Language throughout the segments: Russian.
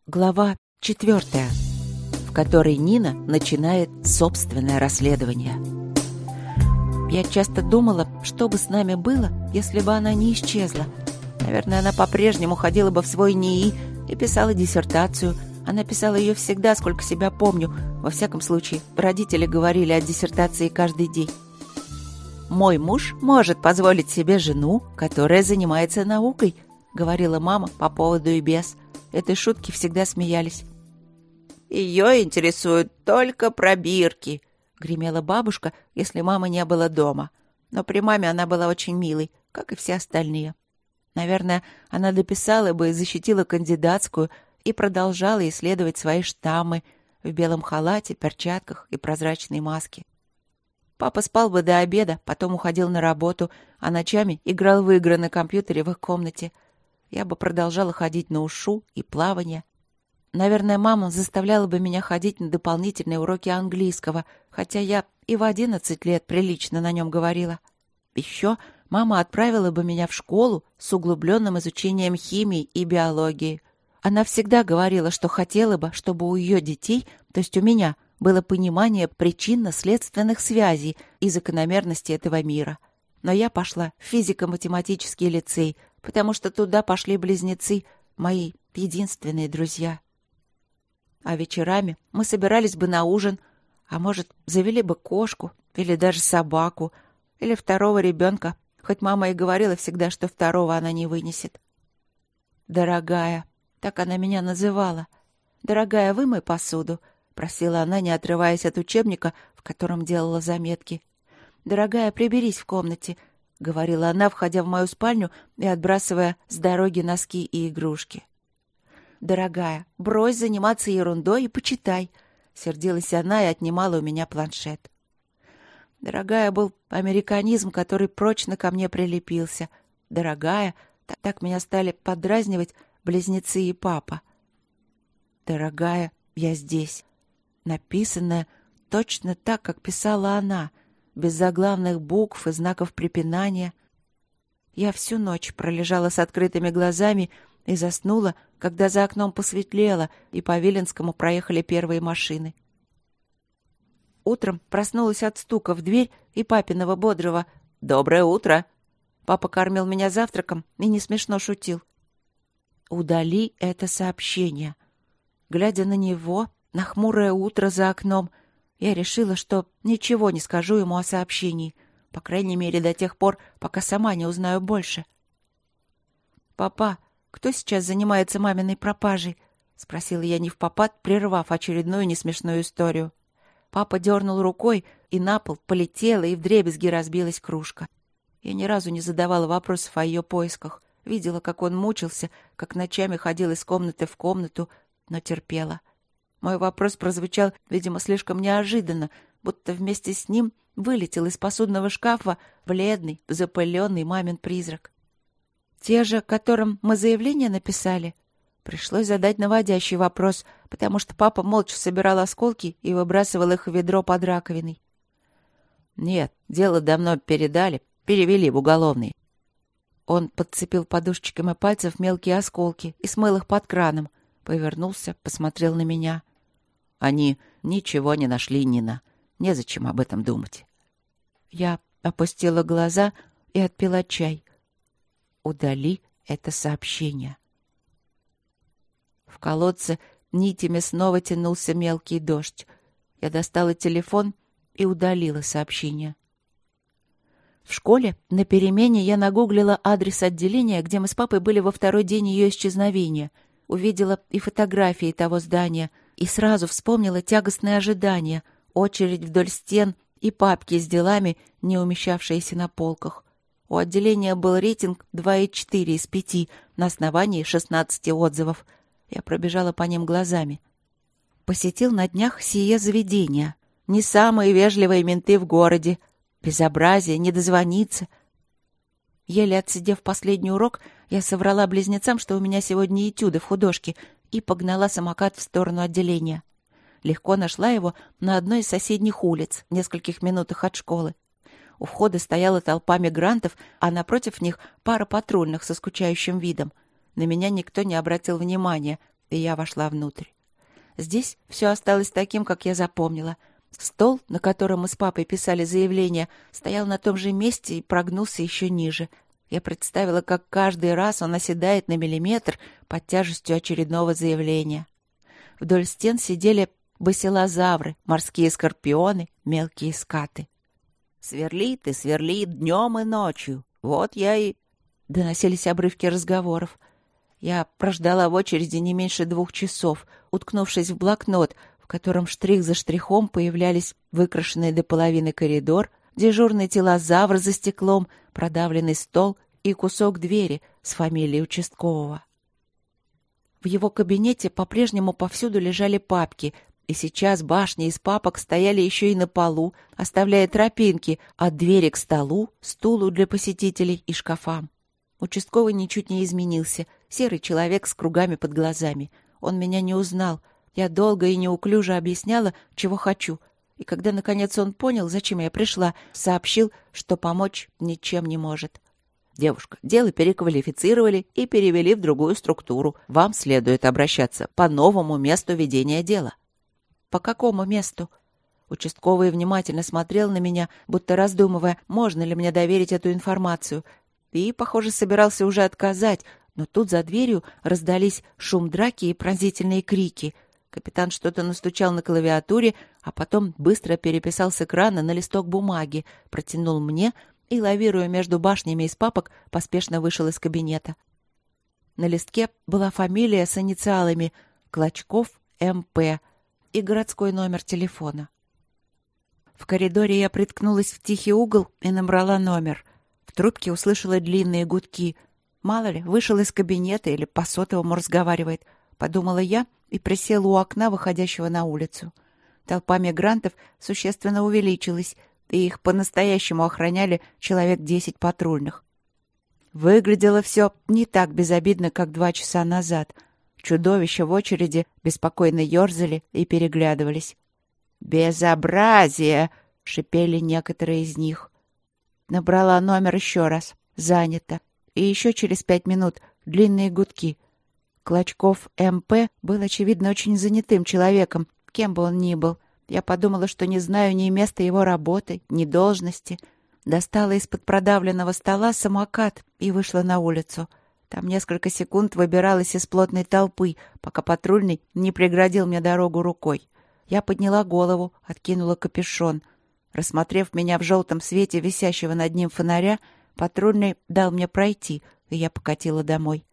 Глава 4, в которой Нина начинает собственное расследование. Я часто думала, что бы с нами было, если бы она не исчезла. Наверное, она по-прежнему ходила бы в свой НИИ и писала диссертацию. Она писала ее всегда, сколько себя помню. Во всяком случае, родители говорили о диссертации каждый день. «Мой муж может позволить себе жену, которая занимается наукой», — говорила мама по поводу и без. Этой шутки всегда смеялись. «Ее интересуют только пробирки», — гремела бабушка, если мама не было дома. Но при маме она была очень милой, как и все остальные. Наверное, она дописала бы и защитила кандидатскую и продолжала исследовать свои штаммы в белом халате, перчатках и прозрачной маске. Папа спал бы до обеда, потом уходил на работу, а ночами играл в игры на компьютере в их комнате. Я бы продолжала ходить на ушу и плавание. Наверное, мама заставляла бы меня ходить на дополнительные уроки английского, хотя я и в 11 лет прилично на нем говорила. Еще мама отправила бы меня в школу с углубленным изучением химии и биологии. Она всегда говорила, что хотела бы, чтобы у ее детей, то есть у меня, было понимание причинно-следственных связей и закономерностей этого мира. Но я пошла в физико-математический лицей, потому что туда пошли близнецы, мои единственные друзья. А вечерами мы собирались бы на ужин, а может, завели бы кошку или даже собаку, или второго ребенка, хоть мама и говорила всегда, что второго она не вынесет. «Дорогая», так она меня называла. «Дорогая, вымой посуду», — просила она, не отрываясь от учебника, в котором делала заметки. «Дорогая, приберись в комнате», — говорила она, входя в мою спальню и отбрасывая с дороги носки и игрушки. «Дорогая, брось заниматься ерундой и почитай», — сердилась она и отнимала у меня планшет. «Дорогая» был американизм, который прочно ко мне прилепился. «Дорогая», так меня стали поддразнивать близнецы и папа. «Дорогая, я здесь», написанное точно так, как писала она, без заглавных букв и знаков препинания. Я всю ночь пролежала с открытыми глазами и заснула, когда за окном посветлело, и по Виленскому проехали первые машины. Утром проснулась от стука в дверь и папиного бодрого «Доброе утро!». Папа кормил меня завтраком и не смешно шутил. «Удали это сообщение». Глядя на него, на хмурое утро за окном, я решила, что ничего не скажу ему о сообщении, по крайней мере, до тех пор, пока сама не узнаю больше. «Папа, кто сейчас занимается маминой пропажей?» — спросила я невпопад, прервав очередную несмешную историю. Папа дернул рукой, и на пол полетела, и вдребезги разбилась кружка. Я ни разу не задавала вопросов о ее поисках. Видела, как он мучился, как ночами ходил из комнаты в комнату, но терпела. Мой вопрос прозвучал, видимо, слишком неожиданно, будто вместе с ним вылетел из посудного шкафа бледный, запыленный мамин призрак. «Те же, которым мы заявление написали?» Пришлось задать наводящий вопрос, потому что папа молча собирал осколки и выбрасывал их в ведро под раковиной. «Нет, дело давно перевели в уголовный». Он подцепил подушечками пальцев мелкие осколки и смыл их под краном, повернулся, посмотрел на меня. «Они ничего не нашли, Нина. Незачем об этом думать». Я опустила глаза и отпила чай. «Удали это сообщение». В колодце нитями снова тянулся мелкий дождь. Я достала телефон и удалила сообщение. В школе на перемене я нагуглила адрес отделения, где мы с папой были во второй день ее исчезновения. Увидела и фотографии того здания, и сразу вспомнила тягостное ожидание, очередь вдоль стен и папки с делами, не умещавшиеся на полках. У отделения был рейтинг 2,4 из 5 на основании 16 отзывов. Я пробежала по ним глазами. Посетил на днях сие заведение. Не самые вежливые менты в городе. Безобразие, не дозвониться. Еле отсидев последний урок, я соврала близнецам, что у меня сегодня этюды в художке, и погнала самокат в сторону отделения. Легко нашла его на одной из соседних улиц, в нескольких минутах от школы. У входа стояла толпа мигрантов, а напротив них пара патрульных со скучающим видом. На меня никто не обратил внимания. и я вошла внутрь. Здесь все осталось таким, как я запомнила. Стол, на котором мы с папой писали заявление, стоял на том же месте и прогнулся еще ниже. Я представила, как каждый раз он оседает на миллиметр под тяжестью очередного заявления. Вдоль стен сидели басилозавры, морские скорпионы, мелкие скаты. «Сверлит и сверлит днем и ночью. Вот я и...» Доносились обрывки разговоров. Я прождала в очереди не меньше 2 часов, уткнувшись в блокнот, в котором штрих за штрихом появлялись выкрашенный до половины коридор, дежурный телозавр за стеклом, продавленный стол и кусок двери с фамилией участкового. В его кабинете по-прежнему повсюду лежали папки, и сейчас башни из папок стояли еще и на полу, оставляя тропинки от двери к столу, стулу для посетителей и шкафам. Участковый ничуть не изменился. Серый человек с кругами под глазами. Он меня не узнал. Я долго и неуклюже объясняла, чего хочу. И когда, наконец, он понял, зачем я пришла, сообщил, что помочь ничем не может. «Девушка, дело переквалифицировали и перевели в другую структуру. Вам следует обращаться по новому месту ведения дела». «По какому месту?» Участковый внимательно смотрел на меня, будто раздумывая, можно ли мне доверить эту информацию. И, похоже, собирался уже отказать, но тут за дверью раздались шум драки и пронзительные крики. Капитан что-то настучал на клавиатуре, а потом быстро переписал с экрана на листок бумаги, протянул мне и, лавируя между башнями из папок, поспешно вышел из кабинета. На листке была фамилия с инициалами Клочков М.П. и городской номер телефона. В коридоре я приткнулась в тихий угол и набрала номер. В трубке услышала длинные гудки. Мало ли, вышел из кабинета или по сотовому разговаривает, подумала я и присела у окна, выходящего на улицу. Толпа мигрантов существенно увеличилась, и их по-настоящему охраняли человек 10 патрульных. Выглядело все не так безобидно, как 2 часа назад. Чудовища в очереди беспокойно ерзали и переглядывались. «Безобразие!» — шипели некоторые из них. Набрала номер еще раз. Занято. И еще через 5 минут длинные гудки. Клочков М.П. был, очевидно, очень занятым человеком, кем бы он ни был. Я подумала, что не знаю ни места его работы, ни должности. Достала из-под продавленного стола самокат и вышла на улицу. Там несколько секунд выбиралась из плотной толпы, пока патрульный не преградил мне дорогу рукой. Я подняла голову, откинула капюшон. Рассмотрев меня в желтом свете висящего над ним фонаря, патрульный дал мне пройти, и я покатила домой.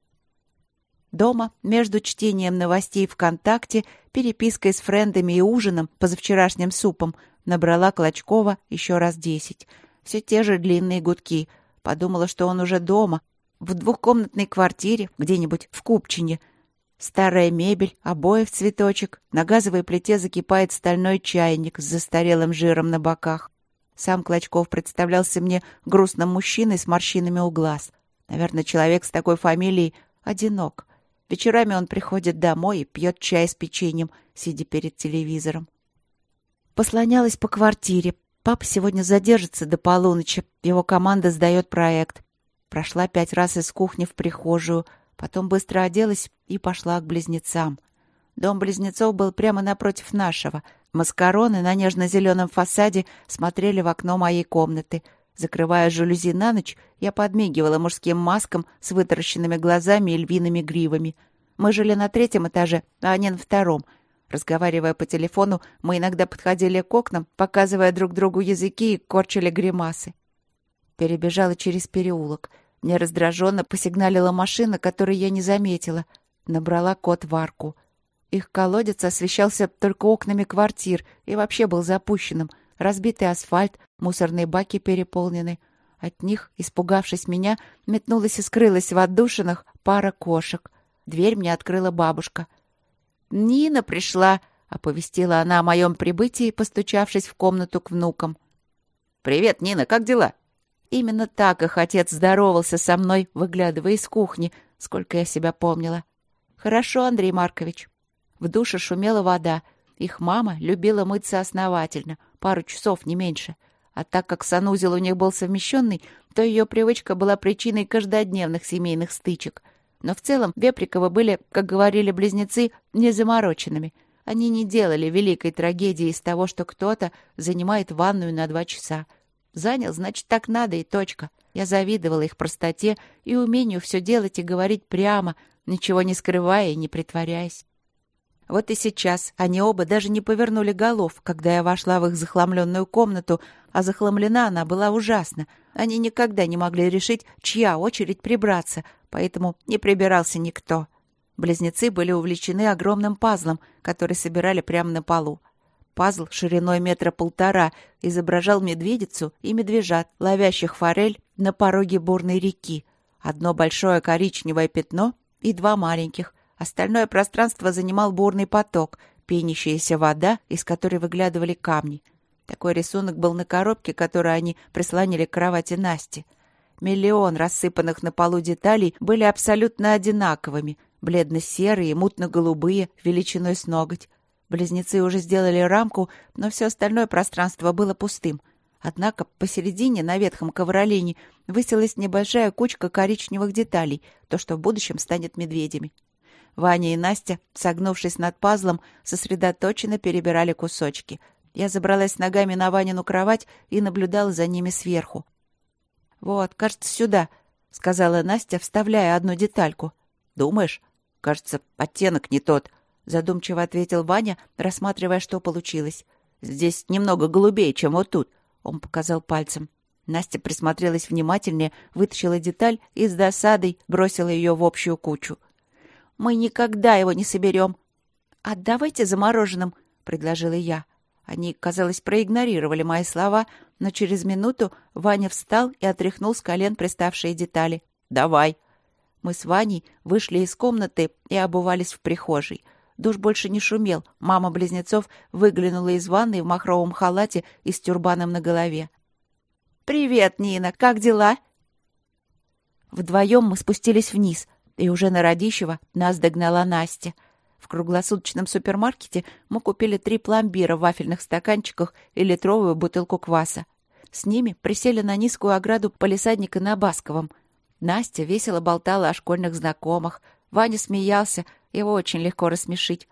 Дома, между чтением новостей ВКонтакте, перепиской с френдами и ужином, позавчерашним супом, набрала Клочкова еще раз 10. Все те же длинные гудки. Подумала, что он уже дома, в 2-комнатной квартире, где-нибудь в Купчине. Старая мебель, обои в цветочек, на газовой плите закипает стальной чайник с застарелым жиром на боках. Сам Клочков представлялся мне грустным мужчиной с морщинами у глаз. Наверное, человек с такой фамилией одинок. Вечерами он приходит домой и пьет чай с печеньем, сидя перед телевизором. Послонялась по квартире. Папа сегодня задержится до полуночи. Его команда сдает проект. Прошла 5 раз из кухни в прихожую. Потом быстро оделась и пошла к близнецам. Дом близнецов был прямо напротив нашего. Маскароны на нежно-зеленом фасаде смотрели в окно моей комнаты. Закрывая жалюзи на ночь, я подмигивала мужским маскам с вытаращенными глазами и львиными гривами. Мы жили на 3-м этаже, а они на 2-м. Разговаривая по телефону, мы иногда подходили к окнам, показывая друг другу языки и корчили гримасы. Перебежала через переулок. Мне раздраженно посигналила машина, которую я не заметила. Набрала код в арку. Их колодец освещался только окнами квартир и вообще был запущенным. Разбитый асфальт, мусорные баки переполнены. От них, испугавшись меня, метнулась и скрылась в отдушинах пара кошек. Дверь мне открыла бабушка. «Нина пришла!» — оповестила она о моем прибытии, постучавшись в комнату к внукам. «Привет, Нина, как дела?» Именно так их отец здоровался со мной, выглядывая из кухни, сколько я себя помнила. «Хорошо, Андрей Маркович». В душе шумела вода. Их мама любила мыться основательно, пару часов, не меньше. А так как санузел у них был совмещенный, то ее привычка была причиной каждодневных семейных стычек. Но в целом Веприковы были, как говорили близнецы, незамороченными. Они не делали великой трагедии из того, что кто-то занимает ванную на 2 часа. Занял, значит, так надо и точка. Я завидовала их простоте и умению все делать и говорить прямо, ничего не скрывая и не притворяясь. Вот и сейчас они оба даже не повернули голов, когда я вошла в их захламленную комнату, а захламлена она была ужасно. Они никогда не могли решить, чья очередь прибраться, поэтому не прибирался никто. Близнецы были увлечены огромным пазлом, который собирали прямо на полу. Пазл шириной 1,5 метра изображал медведицу и медвежат, ловящих форель на пороге бурной реки. Одно большое коричневое пятно и 2 маленьких. Остальное пространство занимал бурный поток, пенящаяся вода, из которой выглядывали камни. Такой рисунок был на коробке, которую они прислонили к кровати Насти. Миллион рассыпанных на полу деталей были абсолютно одинаковыми, бледно-серые, мутно-голубые, величиной с ноготь. Близнецы уже сделали рамку, но все остальное пространство было пустым. Однако посередине, на ветхом ковролине, высилась небольшая кучка коричневых деталей, то, что в будущем станет медведями. Ваня и Настя, согнувшись над пазлом, сосредоточенно перебирали кусочки. Я забралась ногами на Ванину кровать и наблюдала за ними сверху. «Вот, кажется, сюда», — сказала Настя, вставляя одну детальку. «Думаешь? Кажется, оттенок не тот», — задумчиво ответил Ваня, рассматривая, что получилось. «Здесь немного голубее, чем вот тут», — он показал пальцем. Настя присмотрелась внимательнее, вытащила деталь и с досадой бросила ее в общую кучу. «Мы никогда его не соберем». «Отдавайте замороженным», — предложила я. Они, казалось, проигнорировали мои слова, но через минуту Ваня встал и отряхнул с колен приставшие детали. «Давай». Мы с Ваней вышли из комнаты и обувались в прихожей. Душ больше не шумел. Мама близнецов выглянула из ванной в махровом халате и с тюрбаном на голове. «Привет, Нина! Как дела?» Вдвоем мы спустились вниз, и уже на Радищева нас догнала Настя. В круглосуточном супермаркете мы купили 3 пломбира в вафельных стаканчиках и литровую бутылку кваса. С ними присели на низкую ограду палисадника на Басковом. Настя весело болтала о школьных знакомых. Ваня смеялся, его очень легко рассмешить.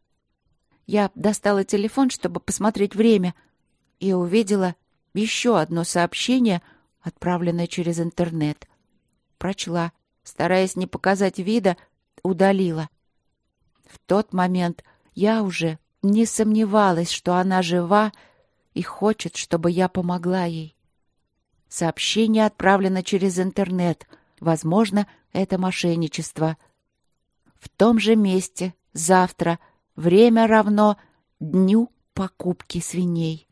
Я достала телефон, чтобы посмотреть время, и увидела еще одно сообщение, отправленное через интернет. Прочла, стараясь не показать вида, удалила. В тот момент я уже не сомневалась, что она жива и хочет, чтобы я помогла ей. Сообщение отправлено через интернет. Возможно, это мошенничество. В том же месте, завтра, время равно дню покупки свиней.